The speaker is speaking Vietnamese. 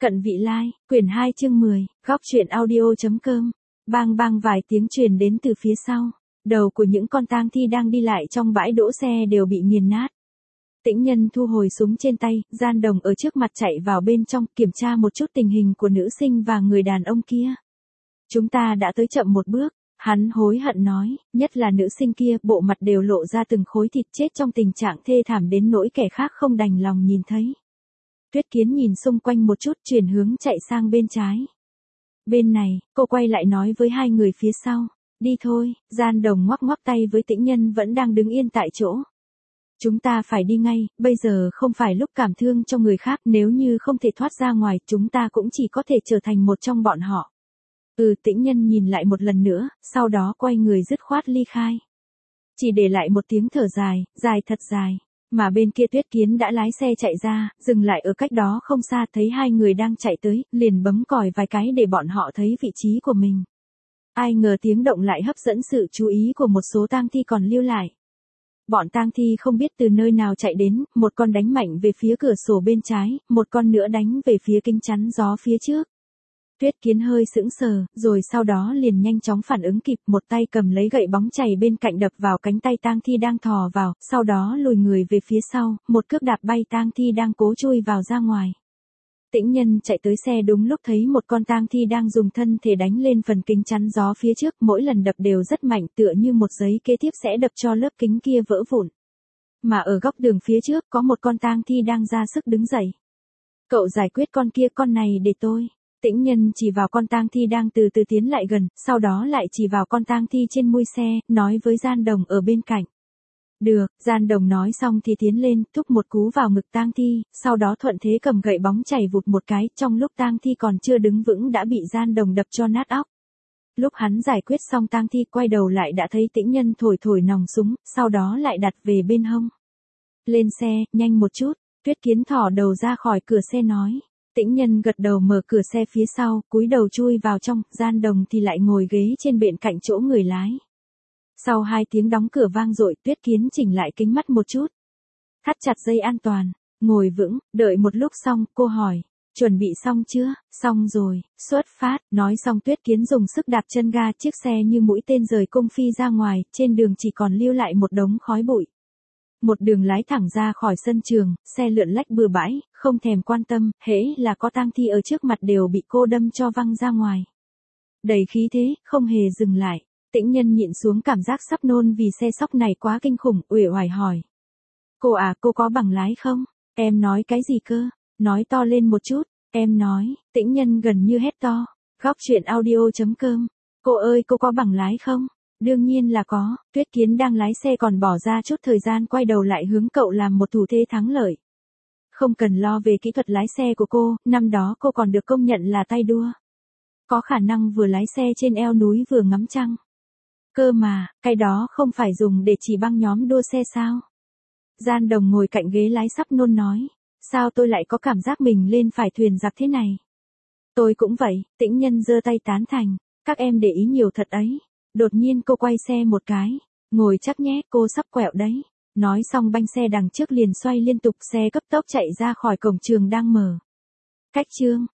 Cận vị lai, quyển 2 chương 10, góc truyện audio.com. Bang bang vài tiếng truyền đến từ phía sau. Đầu của những con tang thi đang đi lại trong bãi đỗ xe đều bị nghiền nát. Tĩnh Nhân thu hồi súng trên tay, Gian Đồng ở trước mặt chạy vào bên trong kiểm tra một chút tình hình của nữ sinh và người đàn ông kia. Chúng ta đã tới chậm một bước, hắn hối hận nói, nhất là nữ sinh kia, bộ mặt đều lộ ra từng khối thịt chết trong tình trạng thê thảm đến nỗi kẻ khác không đành lòng nhìn thấy. Tuyết Kiến nhìn xung quanh một chút, chuyển hướng chạy sang bên trái. Bên này, cô quay lại nói với hai người phía sau, đi thôi. Gian Đồng ngoắc ngoắc tay với Tĩnh Nhân vẫn đang đứng yên tại chỗ. Chúng ta phải đi ngay, bây giờ không phải lúc cảm thương cho người khác, nếu như không thể thoát ra ngoài, chúng ta cũng chỉ có thể trở thành một trong bọn họ. Tĩnh Nhân nhìn lại một lần nữa, sau đó quay người dứt khoát ly khai. Chỉ để lại một tiếng thở dài, dài thật dài. Mà bên kia Tuyết Kiến đã lái xe chạy ra, dừng lại ở cách đó không xa, thấy hai người đang chạy tới, liền bấm còi vài cái để bọn họ thấy vị trí của mình. Ai ngờ tiếng động lại hấp dẫn sự chú ý của một số tang thi còn lưu lại. Bọn tang thi không biết từ nơi nào chạy đến, một con đánh mạnh về phía cửa sổ bên trái, một con nữa đánh về phía kính chắn gió phía trước. Tuyết Kiến hơi sững sờ, rồi sau đó liền nhanh chóng phản ứng kịp, một tay cầm lấy gậy bóng chày bên cạnh đập vào cánh tay tang thi đang thò vào, sau đó lùi người về phía sau, một cước đạp bay tang thi đang cố chui vào ra ngoài. Tĩnh Nhân chạy tới xe đúng lúc thấy một con tang thi đang dùng thân thể đánh lên phần kính chắn gió phía trước, mỗi lần đập đều rất mạnh, tựa như một giấy kế tiếp sẽ đập cho lớp kính kia vỡ vụn. Mà ở góc đường phía trước có một con tang thi đang ra sức đứng dậy. Cậu giải quyết con kia, con này để tôi. Tĩnh Nhân chỉ vào con tang thi đang từ từ tiến lại gần, sau đó lại chỉ vào con tang thi trên mui xe, nói với Gian Đồng ở bên cạnh. Được, Gian Đồng nói xong thì tiến lên, thúc một cú vào ngực tang thi, sau đó thuận thế cầm gậy bóng chảy vụt một cái, trong lúc tang thi còn chưa đứng vững đã bị Gian Đồng đập cho nát óc. Lúc hắn giải quyết xong tang thi quay đầu lại đã thấy Tĩnh Nhân thổi thổi nòng súng, sau đó lại đặt về bên hông. Lên xe, nhanh một chút. Tuyết Kiến thỏ đầu ra khỏi cửa xe nói. Tĩnh Nhân gật đầu mở cửa xe phía sau, cúi đầu chui vào trong, Gian Đồng thì lại ngồi ghế trên bên cạnh chỗ người lái. Sau 2 tiếng đóng cửa vang dội, Tuyết Kiến chỉnh lại kính mắt một chút. Thắt chặt dây an toàn, ngồi vững, đợi một lúc xong, cô hỏi, chuẩn bị xong chưa? Xong rồi, xuất phát. Nói xong Tuyết Kiến dùng sức đạp chân ga, chiếc xe như mũi tên rời cung phi ra ngoài, trên đường chỉ còn lưu lại một đống khói bụi. Một đường lái thẳng ra khỏi sân trường, xe lượn lách bừa bãi, không thèm quan tâm, hễ là có tang thi ở trước mặt đều bị cô đâm cho văng ra ngoài. Đầy khí thế, không hề dừng lại. Tĩnh Nhân nhịn xuống cảm giác sắp nôn vì xe sóc này quá kinh khủng, uể oải hỏi. Cô à, cô có bằng lái không? Em nói cái gì cơ? Nói to lên một chút. Em nói. Tĩnh Nhân gần như hét to. Góc truyện audio.com. Cô ơi, cô có bằng lái không? Đương nhiên là có. Tuyết Kiến đang lái xe còn bỏ ra chút thời gian quay đầu lại hướng cậu làm một thủ thế thắng lợi. Không cần lo về kỹ thuật lái xe của cô, năm đó cô còn được công nhận là tay đua. Có khả năng vừa lái xe trên eo núi vừa ngắm trăng. Cơ mà, cái đó không phải dùng để chỉ băng nhóm đua xe sao? Gian Đồng ngồi cạnh ghế lái sắp nôn nói. Sao tôi lại có cảm giác mình lên phải thuyền giặc thế này? Tôi cũng vậy. Tĩnh Nhân giơ tay tán thành. Các em để ý nhiều thật ấy. Đột nhiên cô quay xe một cái. Ngồi chắc nhé, cô sắp quẹo đấy. Nói xong bánh xe đằng trước liền xoay liên tục, xe cấp tốc chạy ra khỏi cổng trường đang mở. Cách chương.